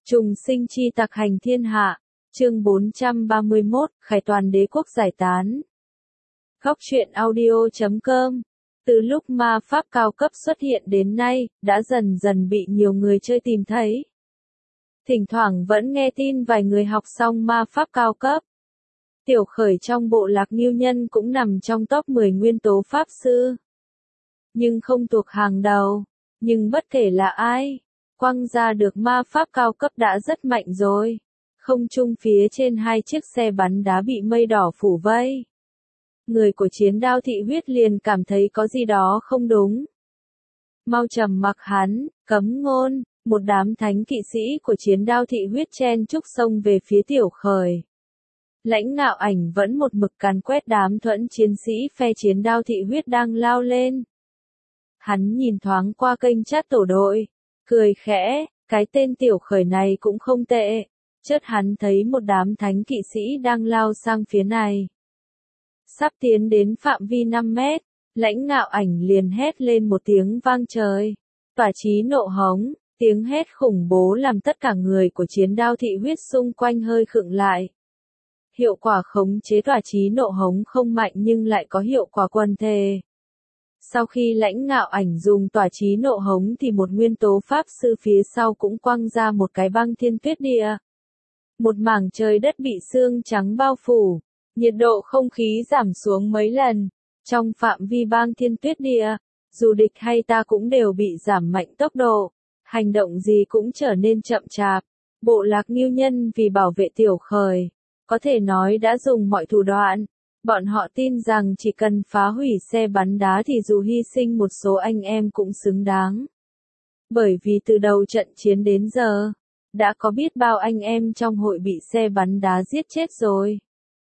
Trùng sinh chi tặc hành thiên hạ, chương 431, Khải toàn đế quốc giải tán. Góc truyện audio.com. Từ lúc ma pháp cao cấp xuất hiện đến nay, đã dần dần bị nhiều người chơi tìm thấy. Thỉnh thoảng vẫn nghe tin vài người học xong ma pháp cao cấp. Tiểu Khởi trong bộ lạc Ngưu Nhân cũng nằm trong top 10 nguyên tố pháp sư. Nhưng không thuộc hàng đầu. Nhưng bất kể là ai, quăng ra được ma pháp cao cấp đã rất mạnh rồi. Không trung phía trên hai chiếc xe bắn đá bị mây đỏ phủ vây. Người của chiến đao thị huyết liền cảm thấy có gì đó không đúng. Mau trầm mặc hắn, cấm ngôn, một đám thánh kỵ sĩ của chiến đao thị huyết chen chúc xông về phía Tiểu Khởi. Lãnh Ngạo Ảnh vẫn một mực càn quét đám thuẫn chiến sĩ phe chiến đao thị huyết đang lao lên. Hắn nhìn thoáng qua kênh chat tổ đội, cười khẽ, cái tên Tiểu Khởi này cũng không tệ. Chợt hắn thấy một đám thánh kỵ sĩ đang lao sang phía này. Sắp tiến đến phạm vi 5 mét, Lãnh Ngạo Ảnh liền hét lên một tiếng vang trời. Tỏa chí nộ hống, tiếng hét khủng bố làm tất cả người của chiến đao thị huyết xung quanh hơi khựng lại. Hiệu quả khống chế tỏa chí nộ hống không mạnh nhưng lại có hiệu quả quần thể. Sau khi Lãnh Ngạo Ảnh dùng tỏa chí nộ hống thì một nguyên tố pháp sư phía sau cũng quăng ra một cái băng thiên tuyết địa. Một mảng trời đất bị sương trắng bao phủ, nhiệt độ không khí giảm xuống mấy lần. Trong phạm vi băng thiên tuyết địa, dù địch hay ta cũng đều bị giảm mạnh tốc độ, hành động gì cũng trở nên chậm chạp. Bộ lạc Ngưu Nhân vì bảo vệ Tiểu Khởi, có thể nói đã dùng mọi thủ đoạn. Bọn họ tin rằng chỉ cần phá hủy xe bắn đá thì dù hy sinh một số anh em cũng xứng đáng. Bởi vì từ đầu trận chiến đến giờ, đã có biết bao anh em trong hội bị xe bắn đá giết chết rồi.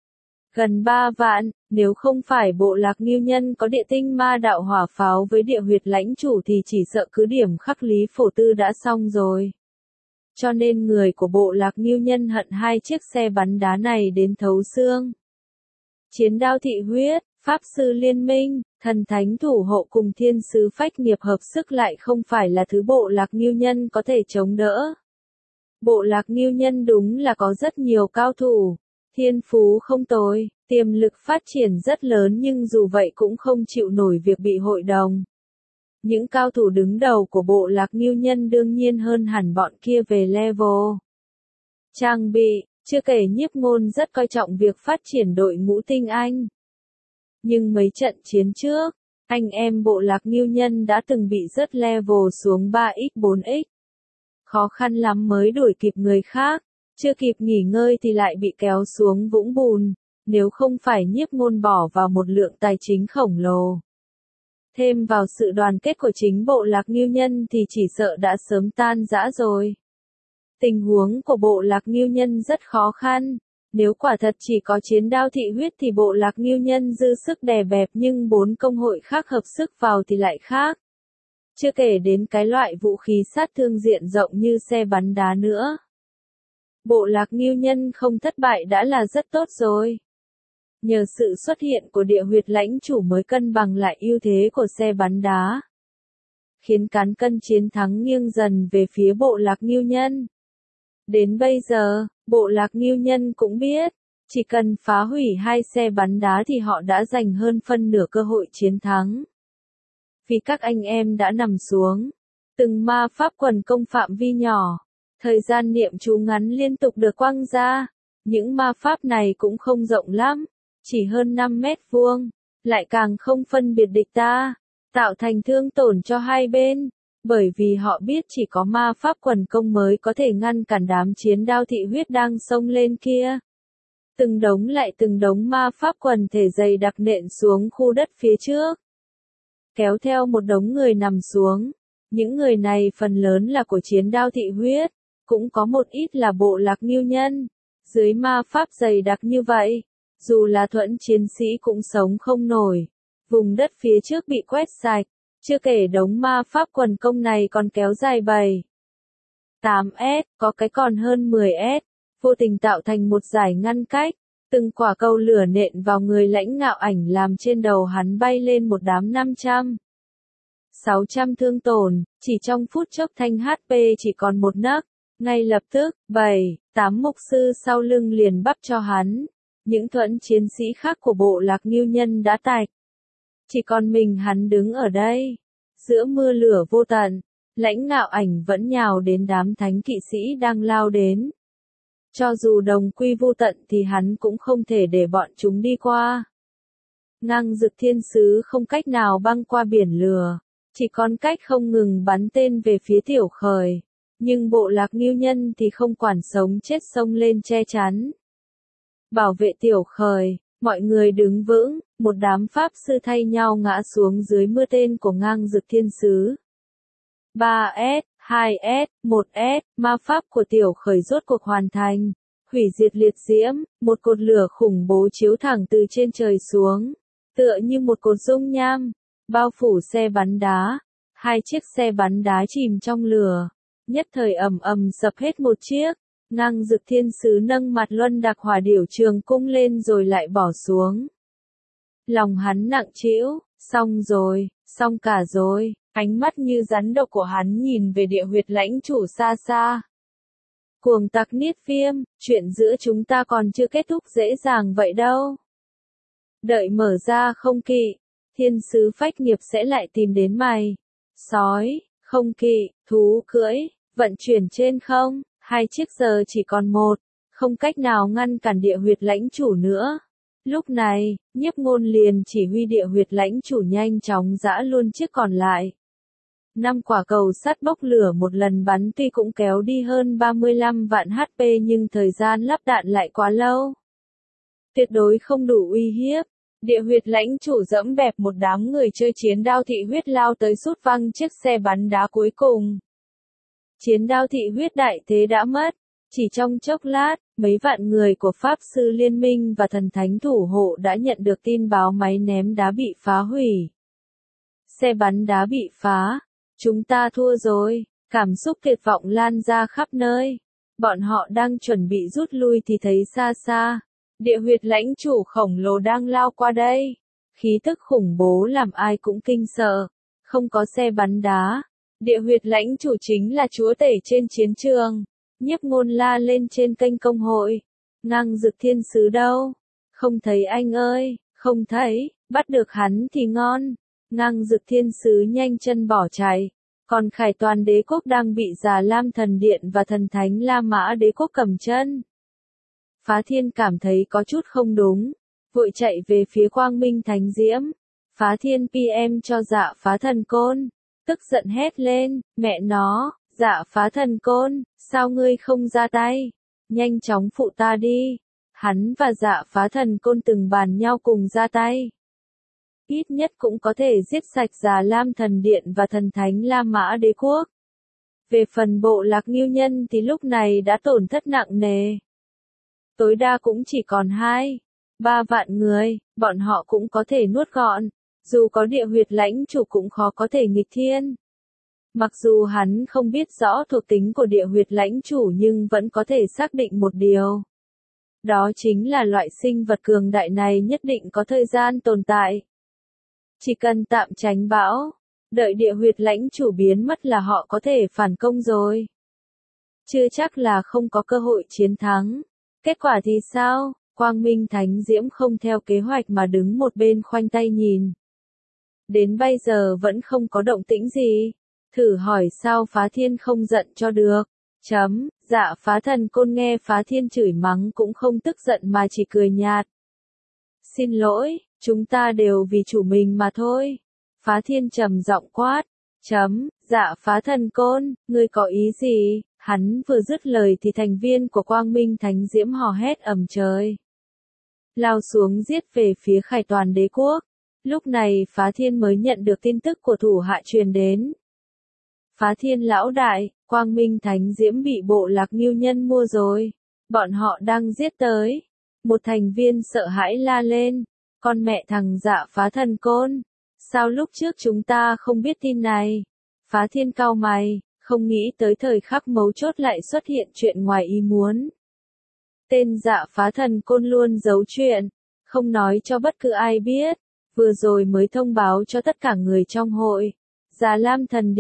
Gần 3 vạn, nếu không phải bộ lạc Ngưu Nhân có địa tinh ma đạo hỏa pháo với địa huyệt lãnh chủ thì chỉ sợ cứ điểm khắc lý phổ tư đã xong rồi. Cho nên người của bộ lạc Ngưu Nhân hận hai chiếc xe bắn đá này đến thấu xương. Chiến đao thị huyết, pháp sư liên minh, thần thánh thủ hộ cùng thiên sứ phách nghiệp hợp sức lại không phải là thứ bộ lạc Ngưu Nhân có thể chống đỡ. Bộ lạc Ngưu Nhân đúng là có rất nhiều cao thủ, thiên phú không tồi, tiềm lực phát triển rất lớn nhưng dù vậy cũng không chịu nổi việc bị hội đồng. Những cao thủ đứng đầu của bộ lạc Ngưu Nhân đương nhiên hơn hẳn bọn kia về level. Trang bị, chưa kể Nhiếp Ngôn rất coi trọng việc phát triển đội ngũ tinh anh. Nhưng mấy trận chiến trước, anh em bộ lạc Ngưu Nhân đã từng bị rớt level xuống 3x4x. Khó khăn lắm mới đuổi kịp người khác, chưa kịp nghỉ ngơi thì lại bị kéo xuống vũng bùn, nếu không phải Nhiếp Ngôn bỏ vào một lượng tài chính khổng lồ. Thêm vào sự đoàn kết của chính bộ lạc Ngưu Nhân thì chỉ sợ đã sớm tan rã rồi. Tình huống của bộ lạc Ngưu Nhân rất khó khăn, nếu quả thật chỉ có chiến đao thị huyết thì bộ lạc Ngưu Nhân dư sức đè bẹp nhưng 4 công hội khác hợp sức vào thì lại khác. Chưa kể đến cái loại vũ khí sát thương diện rộng như xe bắn đá nữa. Bộ lạc Ngưu Nhân không thất bại đã là rất tốt rồi. Nhờ sự xuất hiện của địa huyệt lãnh chủ mới cân bằng lại ưu thế của xe bắn đá. Khiến cán cân chiến thắng nghiêng dần về phía bộ lạc Ngưu Nhân. Đến bây giờ, bộ lạc Ngưu Nhân cũng biết, chỉ cần phá hủy hai xe bắn đá thì họ đã giành hơn phân nửa cơ hội chiến thắng. Vì các anh em đã nằm xuống, từng ma pháp quần công phạm vi nhỏ, thời gian niệm chú ngắn liên tục được quăng ra, những ma pháp này cũng không rộng lắm, chỉ hơn 5 mét vuông, lại càng không phân biệt địch ta, tạo thành thương tổn cho hai bên, bởi vì họ biết chỉ có ma pháp quần công mới có thể ngăn cản đám chiến đao thị huyết đang xông lên kia. Từng đống lại từng đống ma pháp quần thể dày đặc nện xuống khu đất phía trước. Kéo theo một đống người nằm xuống, những người này phần lớn là của chiến đao thị huyết, cũng có một ít là bộ lạc Ngưu Nhân. Dưới ma pháp dày đặc như vậy, dù là thuẫn chiến sĩ cũng sống không nổi, vùng đất phía trước bị quét sạch, chưa kể đống ma pháp quần công này còn kéo dài 8S, có cái còn hơn 10S, vô tình tạo thành một dải ngăn cách. Từng quả cầu lửa nện vào người Lãnh Ngạo Ảnh làm trên đầu hắn bay lên một đám 600 thương tổn, chỉ trong phút chốc thanh HP chỉ còn một nấc, Ngay lập tức, 7, 8 mục sư sau lưng liền bắp cho hắn. Những thuẫn chiến sĩ khác của bộ lạc Ngưu Nhân đã tạch. Chỉ còn mình hắn đứng ở đây. Giữa mưa lửa vô tận, Lãnh Ngạo Ảnh vẫn nhào đến đám thánh kỵ sĩ đang lao đến. Cho dù đồng quy vô tận thì hắn cũng không thể để bọn chúng đi qua. Ngang Dực Thiên Sứ không cách nào băng qua biển lửa, chỉ còn cách không ngừng bắn tên về phía Tiểu Khởi. Nhưng bộ lạc Ngưu Nhân thì không quản sống chết xông lên che chắn. Bảo vệ Tiểu Khởi, mọi người đứng vững, một đám pháp sư thay nhau ngã xuống dưới mưa tên của Ngang Dực Thiên Sứ. 3S, 2S, 1S, ma pháp của Tiểu Khởi rốt cuộc hoàn thành. Hủy diệt liệt diễm, một cột lửa khủng bố chiếu thẳng từ trên trời xuống, tựa như một cột dung nham, bao phủ xe bắn đá. 2 chiếc xe bắn đá chìm trong lửa, nhất thời ầm ầm sập hết một chiếc. Ngang Dực Thiên Sứ nâng mặt luân đạc hỏa điểu trường cung lên rồi lại bỏ xuống. Lòng hắn nặng trĩu, xong cả rồi. Ánh mắt như rắn độc của hắn nhìn về địa huyệt lãnh chủ xa xa. Cuồng tặc Niết Viêm, chuyện giữa chúng ta còn chưa kết thúc dễ dàng vậy đâu. Đợi mở ra không kỵ, thiên sứ phách nghiệp sẽ lại tìm đến mày. Sói, không kỵ, thú cưỡi, vận chuyển trên không, 2 chiếc giờ chỉ còn 1, không cách nào ngăn cản địa huyệt lãnh chủ nữa. Lúc này, Nhiếp Ngôn liền chỉ huy địa huyệt lãnh chủ nhanh chóng giã luôn chiếc còn lại. 5 quả cầu sắt bốc lửa một lần bắn tuy cũng kéo đi hơn 35 vạn HP nhưng thời gian lắp đạn lại quá lâu. Tuyệt đối không đủ uy hiếp. Địa huyệt lãnh chủ dẫm bẹp một đám người chơi chiến đao thị huyết lao tới sút văng chiếc xe bắn đá cuối cùng. Chiến đao thị huyết đại thế đã mất. Chỉ trong chốc lát, mấy vạn người của Pháp Sư Liên minh và Thần Thánh Thủ hộ đã nhận được tin báo máy ném đá bị phá hủy. Xe bắn đá bị phá. Chúng ta thua rồi, cảm xúc tuyệt vọng lan ra khắp nơi. Bọn họ đang chuẩn bị rút lui thì thấy xa xa, địa huyệt lãnh chủ khổng lồ đang lao qua đây. Khí tức khủng bố làm ai cũng kinh sợ. Không có xe bắn đá. Địa huyệt lãnh chủ chính là chúa tể trên chiến trường. Nhiếp Ngôn la lên trên kênh công hội. Ngang Dực Thiên Sứ đâu? Không thấy anh ơi, không thấy, bắt được hắn thì ngon. Ngang Dực Thiên Sứ nhanh chân bỏ chạy. Còn Khải Toàn Đế Quốc đang bị Già Lam Thần Điện và Thần Thánh La Mã Đế Quốc cầm chân. Phá Thiên cảm thấy có chút không đúng, vội chạy về phía Quang Minh Thánh Diễm. Phá Thiên PM cho Dạ Phá Thần Côn, tức giận hét lên, mẹ nó, Dạ Phá Thần Côn, sao ngươi không ra tay? Nhanh chóng phụ ta đi. Hắn và Dạ Phá Thần Côn từng bàn nhau cùng ra tay. Ít nhất cũng có thể giết sạch Già Lam Thần Điện và Thần Thánh La Mã Đế Quốc. Về phần bộ lạc Ngưu Nhân thì lúc này đã tổn thất nặng nề. Tối đa cũng chỉ còn 2-3 vạn người, bọn họ cũng có thể nuốt gọn. Dù có địa huyệt lãnh chủ cũng khó có thể nghịch thiên. Mặc dù hắn không biết rõ thuộc tính của địa huyệt lãnh chủ nhưng vẫn có thể xác định một điều. Đó chính là loại sinh vật cường đại này nhất định có thời gian tồn tại. Chỉ cần tạm tránh bão, đợi địa huyệt lãnh chủ biến mất là họ có thể phản công rồi. Chưa chắc là không có cơ hội chiến thắng. Kết quả thì sao? Quang Minh Thánh Diễm không theo kế hoạch mà đứng một bên khoanh tay nhìn. Đến bây giờ vẫn không có động tĩnh gì. Thử hỏi sao Phá Thiên không giận cho được. Dạ Phá Thần Côn nghe Phá Thiên chửi mắng cũng không tức giận mà chỉ cười nhạt. Xin lỗi, chúng ta đều vì chủ mình mà thôi. Phá Thiên trầm giọng quát. Dạ Phá Thần Côn, ngươi có ý gì? Hắn vừa dứt lời thì thành viên của Quang Minh Thánh Diễm hò hét ầm trời. Lao xuống giết về phía Khải Toàn Đế Quốc. Lúc này Phá Thiên mới nhận được tin tức của thủ hạ truyền đến. Phá Thiên lão đại, Quang Minh Thánh Diễm bị bộ lạc Ngưu Nhân mua rồi. Bọn họ đang giết tới. Một thành viên sợ hãi la lên. Con mẹ thằng Dạ Phá Thần Côn. Sao lúc trước chúng ta không biết tin này? Phá Thiên cau mày, không nghĩ tới thời khắc mấu chốt lại xuất hiện chuyện ngoài ý muốn. Tên Dạ Phá Thần Côn luôn giấu chuyện, không nói cho bất cứ ai biết. Vừa rồi mới thông báo cho tất cả người trong hội. Già Lam Thần Điện,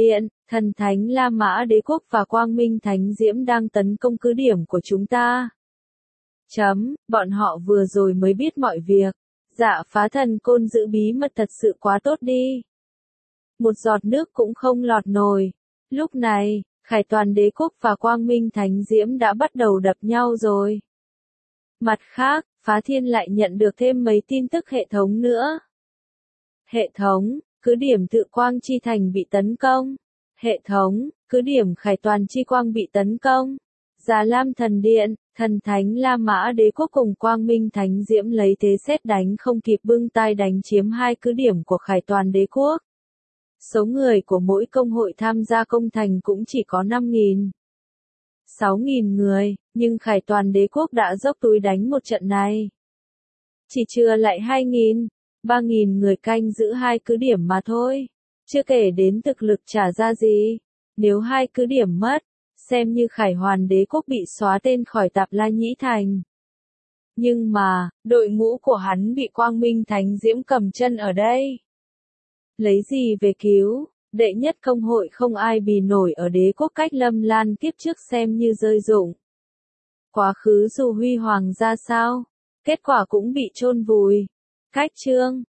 Thần thánh La Mã Đế quốc và Quang Minh Thánh Diễm đang tấn công cứ điểm của chúng ta. Bọn họ vừa rồi mới biết mọi việc. Dạ phá thần côn giữ bí mật thật sự quá tốt đi. Một giọt nước cũng không lọt nồi. Lúc này, Khải Toàn Đế quốc và Quang Minh Thánh Diễm đã bắt đầu đập nhau rồi. Mặt khác, Phá Thiên lại nhận được thêm mấy tin tức hệ thống nữa. Hệ thống, cứ điểm Tự Quang Chi Thành bị tấn công. Hệ thống, cứ điểm Khải Toàn Chi Quang bị tấn công. Già Lam Thần Điện, Thần Thánh La Mã Đế quốc cùng Quang Minh Thánh Diễm lấy thế sét đánh không kịp bưng tay đánh chiếm hai cứ điểm của Khải Toàn Đế quốc. Số người của mỗi công hội tham gia công thành cũng chỉ có 5.000, 6.000 người, nhưng Khải Toàn Đế quốc đã dốc túi đánh một trận này. Chỉ chừa lại 2.000, 3.000 người canh giữ hai cứ điểm mà thôi. Chưa kể đến thực lực trả ra gì. Nếu hai cứ điểm mất, xem như Khải Hoàn Đế quốc bị xóa tên khỏi Tạp La Nhĩ Thành. Nhưng mà, đội ngũ của hắn bị Quang Minh Thánh Diễm cầm chân ở đây. Lấy gì về cứu, đệ nhất công hội không ai bì nổi ở đế quốc Cách Lâm Lan kiếp trước xem như rơi rụng. Quá khứ dù huy hoàng ra sao, kết quả cũng bị chôn vùi. Cách chương